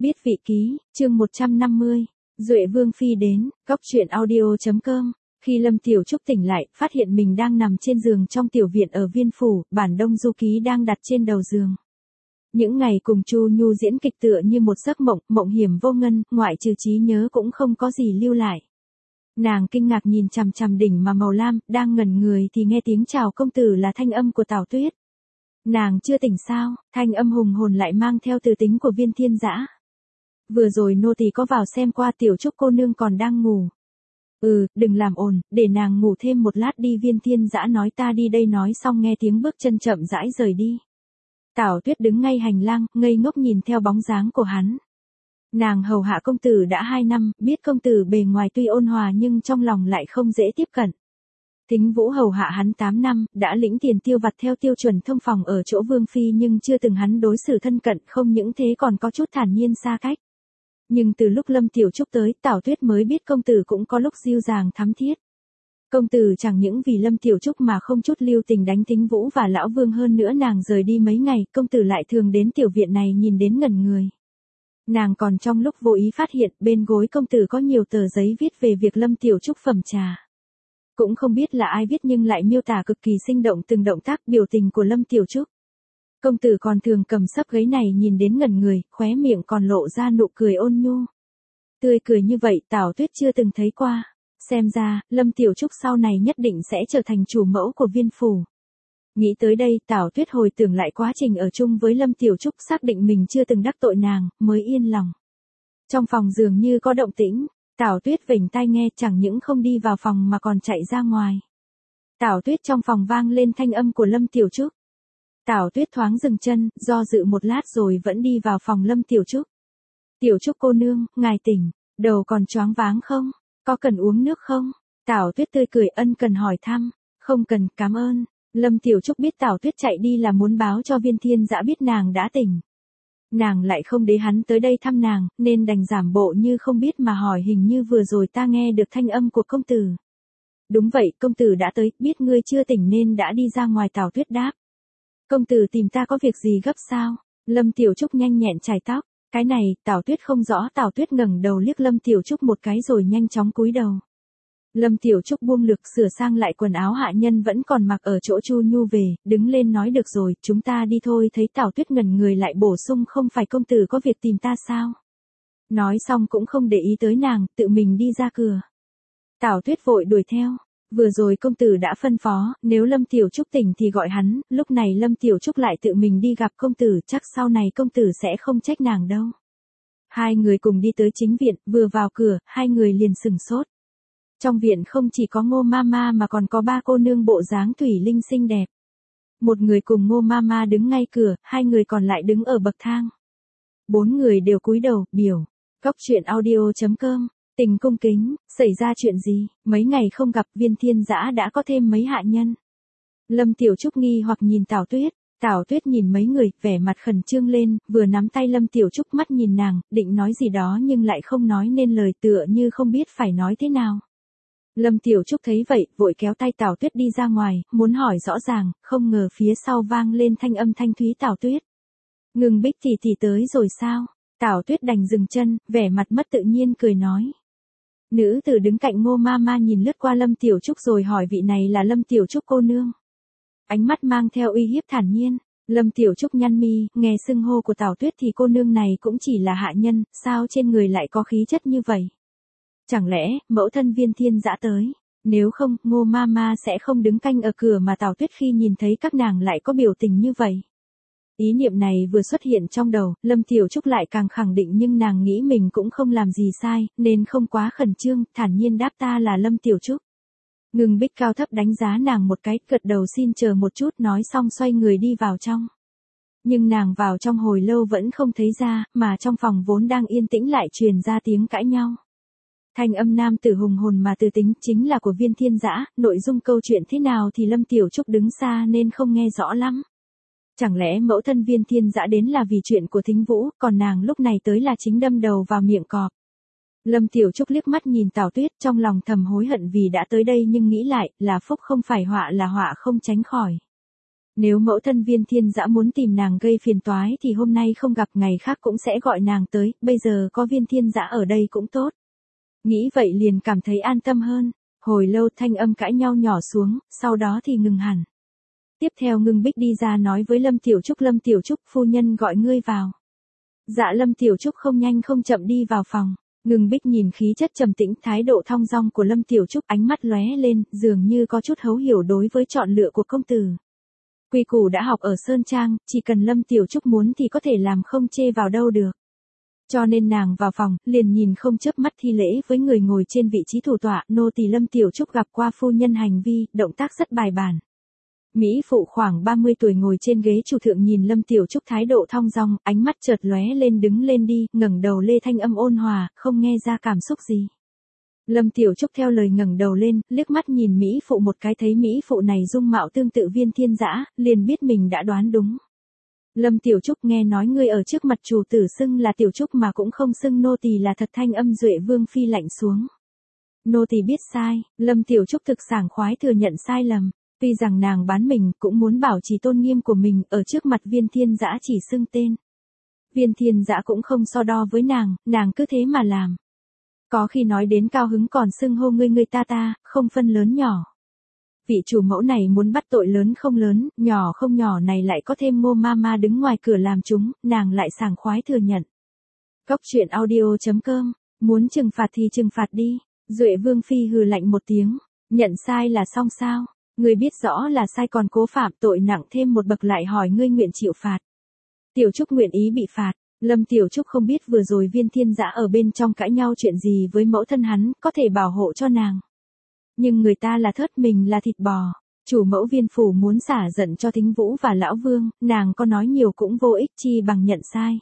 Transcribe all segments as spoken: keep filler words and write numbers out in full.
Biết vị ký, chương một trăm năm mươi, Duệ Vương Phi đến, cóc truyện audio.com. Khi Lâm Tiểu Trúc tỉnh lại, phát hiện mình đang nằm trên giường trong tiểu viện ở Viên Phủ, bản Đông Du Ký đang đặt trên đầu giường. Những ngày cùng Chu Nhu diễn kịch tựa như một giấc mộng, mộng hiểm vô ngân, ngoại trừ trí nhớ cũng không có gì lưu lại. Nàng kinh ngạc nhìn chằm chằm đỉnh mà màu lam, đang ngẩn người thì nghe tiếng chào công tử là thanh âm của Tào Tuyết. Nàng chưa tỉnh sao? Thanh âm hùng hồn lại mang theo từ tính của Viên Thiên Dã. Vừa rồi nô tỳ có vào xem qua, Tiểu Trúc cô nương còn đang ngủ. Ừ, đừng làm ồn, để nàng ngủ thêm một lát đi. Viên Thiên Dã nói. Ta đi đây. Nói xong nghe tiếng bước chân chậm rãi rời đi. Tào Tuyết đứng ngay hành lang, ngây ngốc nhìn theo bóng dáng của hắn. Nàng hầu hạ công tử đã hai năm, biết công tử bề ngoài tuy ôn hòa nhưng trong lòng lại không dễ tiếp cận. Thính Vũ hầu hạ hắn tám năm, đã lĩnh tiền tiêu vặt theo tiêu chuẩn thông phòng ở chỗ Vương Phi nhưng chưa từng hắn đối xử thân cận, không những thế còn có chút thản nhiên xa cách. Nhưng từ lúc Lâm Tiểu Trúc tới, Tào Tuyết mới biết công tử cũng có lúc dịu dàng thắm thiết. Công tử chẳng những vì Lâm Tiểu Trúc mà không chút lưu tình đánh Thính Vũ và Lão Vương, hơn nữa nàng rời đi mấy ngày, công tử lại thường đến tiểu viện này nhìn đến ngẩn người. Nàng còn trong lúc vô ý phát hiện bên gối công tử có nhiều tờ giấy viết về việc Lâm Tiểu Trúc phẩm trà. Cũng không biết là ai viết nhưng lại miêu tả cực kỳ sinh động từng động tác biểu tình của Lâm Tiểu Trúc. Công tử còn thường cầm sấp giấy này nhìn đến ngẩn người, khóe miệng còn lộ ra nụ cười ôn nhu. Tươi cười như vậy Tào Tuyết chưa từng thấy qua. Xem ra, Lâm Tiểu Trúc sau này nhất định sẽ trở thành chủ mẫu của Viên Phủ. Nghĩ tới đây, Tào Tuyết hồi tưởng lại quá trình ở chung với Lâm Tiểu Trúc, xác định mình chưa từng đắc tội nàng, mới yên lòng. Trong phòng dường như có động tĩnh, Tào Tuyết vểnh tai nghe, chẳng những không đi vào phòng mà còn chạy ra ngoài. Tào Tuyết trong phòng vang lên thanh âm của Lâm Tiểu Trúc. Tào Tuyết thoáng dừng chân, do dự một lát rồi vẫn đi vào phòng Lâm Tiểu Trúc. Tiểu Trúc cô nương, ngài tỉnh, đầu còn choáng váng không? Có cần uống nước không? Tào Tuyết tươi cười ân cần hỏi thăm. Không cần, cảm ơn. Lâm Tiểu Trúc biết Tào Tuyết chạy đi là muốn báo cho Viên Thiên Dã biết nàng đã tỉnh. Nàng lại không để hắn tới đây thăm nàng, nên đành giảm bộ như không biết mà hỏi, hình như vừa rồi ta nghe được thanh âm của công tử. Đúng vậy, công tử đã tới, biết ngươi chưa tỉnh nên đã đi ra ngoài. Tào Tuyết đáp. Công tử tìm ta có việc gì gấp sao? Lâm Tiểu Trúc nhanh nhẹn chải tóc. Cái này, Tào Tuyết không rõ. Tào Tuyết ngẩng đầu liếc Lâm Tiểu Trúc một cái rồi nhanh chóng cúi đầu. Lâm Tiểu Trúc buông lược sửa sang lại quần áo hạ nhân vẫn còn mặc ở chỗ Chu Nhu về, đứng lên nói được rồi, chúng ta đi thôi. Thấy Tào Tuyết ngẩn người lại bổ sung, không phải công tử có việc tìm ta sao? Nói xong cũng không để ý tới nàng, tự mình đi ra cửa. Tào Tuyết vội đuổi theo. Vừa rồi công tử đã phân phó, nếu Lâm Tiểu Trúc tỉnh thì gọi hắn, lúc này Lâm Tiểu Trúc lại tự mình đi gặp công tử, chắc sau này công tử sẽ không trách nàng đâu. Hai người cùng đi tới chính viện, vừa vào cửa, hai người liền sừng sốt. Trong viện không chỉ có Ngô Mama mà còn có ba cô nương bộ dáng thủy linh xinh đẹp. Một người cùng Ngô Mama đứng ngay cửa, hai người còn lại đứng ở bậc thang. Bốn người đều cúi đầu, biểu. Cóc truyện audio.com. Tình cung kính, xảy ra chuyện gì? Mấy ngày không gặp, Viên Thiên Dã đã có thêm mấy hạ nhân. Lâm Tiểu Trúc nghi hoặc nhìn Tào Tuyết. Tào Tuyết nhìn mấy người, vẻ mặt khẩn trương lên, vừa nắm tay Lâm Tiểu Trúc, mắt nhìn nàng, định nói gì đó nhưng lại không nói nên lời, tựa như không biết phải nói thế nào. Lâm Tiểu Trúc thấy vậy, vội kéo tay Tào Tuyết đi ra ngoài, muốn hỏi rõ ràng, không ngờ phía sau vang lên thanh âm thanh thúy. Tào Tuyết. Ngừng Bích tỷ tỷ tới rồi sao? Tào Tuyết đành dừng chân, vẻ mặt mất tự nhiên cười nói. Nữ tử đứng cạnh Ngô Mama nhìn lướt qua Lâm Tiểu Trúc rồi hỏi, vị này là Lâm Tiểu Trúc cô nương. Ánh mắt mang theo uy hiếp thản nhiên. Lâm Tiểu Trúc nhăn mi, nghe xưng hô của Tào Tuyết thì cô nương này cũng chỉ là hạ nhân, sao trên người lại có khí chất như vậy? Chẳng lẽ, mẫu thân Viên Thiên Dã tới? Nếu không, Ngô Mama sẽ không đứng canh ở cửa mà Tào Tuyết khi nhìn thấy các nàng lại có biểu tình như vậy. Ý niệm này vừa xuất hiện trong đầu, Lâm Tiểu Trúc lại càng khẳng định nhưng nàng nghĩ mình cũng không làm gì sai, nên không quá khẩn trương, thản nhiên đáp, ta là Lâm Tiểu Trúc. Ngừng Bích cao thấp đánh giá nàng một cái, gật đầu xin chờ một chút, nói xong xoay người đi vào trong. Nhưng nàng vào trong hồi lâu vẫn không thấy ra, mà trong phòng vốn đang yên tĩnh lại truyền ra tiếng cãi nhau. Thanh âm nam tử hùng hồn mà từ tính, chính là của Viên Thiên Dã, nội dung câu chuyện thế nào thì Lâm Tiểu Trúc đứng xa nên không nghe rõ lắm. Chẳng lẽ mẫu thân Viên Thiên Dã đến là vì chuyện của Thính Vũ, còn nàng lúc này tới là chính đâm đầu vào miệng cọp. Lâm Tiểu Trúc liếc mắt nhìn Tào Tuyết, trong lòng thầm hối hận vì đã tới đây nhưng nghĩ lại, là phúc không phải họa là họa không tránh khỏi. Nếu mẫu thân Viên Thiên Dã muốn tìm nàng gây phiền toái thì hôm nay không gặp ngày khác cũng sẽ gọi nàng tới, bây giờ có Viên Thiên Dã ở đây cũng tốt. Nghĩ vậy liền cảm thấy an tâm hơn, hồi lâu thanh âm cãi nhau nhỏ xuống, sau đó thì ngừng hẳn. Tiếp theo Ngưng Bích đi ra nói với Lâm Tiểu Trúc, Lâm Tiểu Trúc, phu nhân gọi ngươi vào. Dạ Lâm Tiểu Trúc không nhanh không chậm đi vào phòng. Ngưng Bích nhìn khí chất trầm tĩnh, thái độ thong dong của Lâm Tiểu Trúc, ánh mắt lóe lên, dường như có chút hấu hiểu đối với chọn lựa của công tử. Quy củ đã học ở Sơn Trang, chỉ cần Lâm Tiểu Trúc muốn thì có thể làm không chê vào đâu được. Cho nên nàng vào phòng, liền nhìn không chớp mắt thi lễ với người ngồi trên vị trí thủ tọa, nô tỳ Lâm Tiểu Trúc gặp qua phu nhân hành vi, động tác rất bài bản. Mỹ phụ khoảng ba mươi tuổi ngồi trên ghế chủ thượng nhìn Lâm Tiểu Trúc thái độ thong dong, ánh mắt chợt lóe lên, đứng lên đi, ngẩng đầu lê thanh âm ôn hòa, không nghe ra cảm xúc gì. Lâm Tiểu Trúc theo lời ngẩng đầu lên, liếc mắt nhìn Mỹ phụ một cái, thấy Mỹ phụ này dung mạo tương tự Viên Thiên Dã, liền biết mình đã đoán đúng. Lâm Tiểu Trúc, nghe nói ngươi ở trước mặt chủ tử xưng là Tiểu Trúc mà cũng không xưng nô tỳ là thật, thanh âm Duệ Vương phi lạnh xuống. Nô tỳ biết sai. Lâm Tiểu Trúc thực sảng khoái thừa nhận sai lầm. Tuy rằng nàng bán mình cũng muốn bảo trì tôn nghiêm của mình, ở trước mặt Viên Thiên Dã chỉ xưng tên. Viên Thiên Dã cũng không so đo với nàng, nàng cứ thế mà làm. Có khi nói đến cao hứng còn xưng hô ngươi ngươi ta ta, không phân lớn nhỏ. Vị chủ mẫu này muốn bắt tội lớn không lớn, nhỏ không nhỏ này lại có thêm Ngô Mama đứng ngoài cửa làm chúng, nàng lại sảng khoái thừa nhận. Cóc truyện audio chấm com, muốn trừng phạt thì trừng phạt đi. Duệ Vương phi hừ lạnh một tiếng, nhận sai là xong sao? Ngươi biết rõ là sai còn cố phạm, tội nặng thêm một bậc, lại hỏi ngươi nguyện chịu phạt. Tiểu Trúc nguyện ý bị phạt. Lâm Tiểu Trúc không biết vừa rồi Viên Thiên Dã ở bên trong cãi nhau chuyện gì với mẫu thân hắn, có thể bảo hộ cho nàng. Nhưng người ta là thớt, mình là thịt bò. Chủ mẫu Viên phủ muốn xả giận cho Thính Vũ và Lão Vương, nàng có nói nhiều cũng vô ích, chi bằng nhận sai.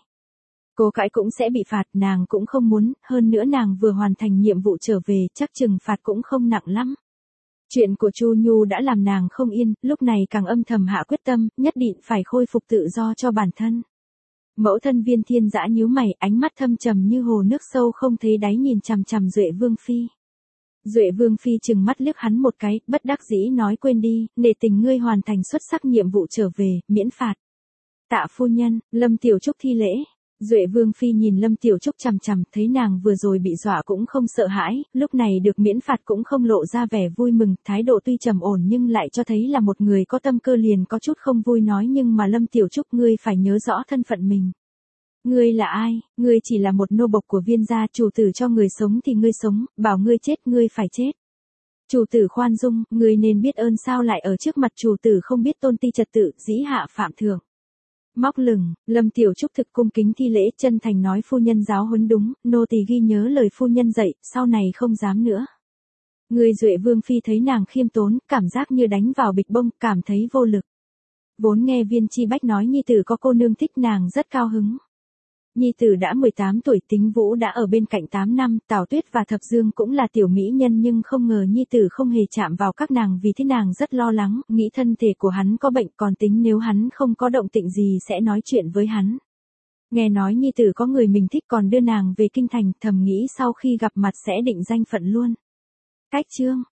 Cố cãi cũng sẽ bị phạt, nàng cũng không muốn, hơn nữa nàng vừa hoàn thành nhiệm vụ trở về, chắc trừng phạt cũng không nặng lắm. Chuyện của Chu Nhu đã làm nàng không yên, lúc này càng âm thầm hạ quyết tâm, nhất định phải khôi phục tự do cho bản thân. Mẫu thân Viên Thiên Dã nhíu mày, ánh mắt thâm trầm như hồ nước sâu không thấy đáy nhìn chằm chằm Duệ Vương phi. Duệ Vương phi trừng mắt liếc hắn một cái, bất đắc dĩ nói, quên đi, nể tình ngươi hoàn thành xuất sắc nhiệm vụ trở về, miễn phạt. Tạ phu nhân. Lâm Tiểu Trúc thi lễ. Duệ Vương phi nhìn Lâm Tiểu Trúc chằm chằm, thấy nàng vừa rồi bị dọa cũng không sợ hãi, lúc này được miễn phạt cũng không lộ ra vẻ vui mừng, thái độ tuy trầm ổn nhưng lại cho thấy là một người có tâm cơ, liền có chút không vui nói, nhưng mà Lâm Tiểu Trúc, ngươi phải nhớ rõ thân phận mình. Ngươi là ai? Ngươi chỉ là một nô bộc của Viên gia, chủ tử cho người sống thì ngươi sống, bảo ngươi chết ngươi phải chết. Chủ tử khoan dung, ngươi nên biết ơn, sao lại ở trước mặt chủ tử không biết tôn ti trật tự, dĩ hạ phạm thượng. Móc lửng. Lâm Tiểu Trúc thực cung kính thi lễ, chân thành nói, phu nhân giáo huấn đúng, nô tỳ ghi nhớ lời phu nhân dạy, sau này không dám nữa. Người Duệ Vương phi thấy nàng khiêm tốn, cảm giác như đánh vào bịch bông, cảm thấy vô lực. Vốn nghe Viên Chi Bách nói nhi tử có cô nương thích, nàng rất cao hứng. Nhi tử đã mười tám tuổi, Tính Vũ đã ở bên cạnh tám năm, Tào Tuyết và Thập Dương cũng là tiểu mỹ nhân, nhưng không ngờ nhi tử không hề chạm vào các nàng, vì thế nàng rất lo lắng, nghĩ thân thể của hắn có bệnh, còn tính nếu hắn không có động tĩnh gì sẽ nói chuyện với hắn. Nghe nói nhi tử có người mình thích còn đưa nàng về kinh thành, thầm nghĩ sau khi gặp mặt sẽ định danh phận luôn. Cách chương.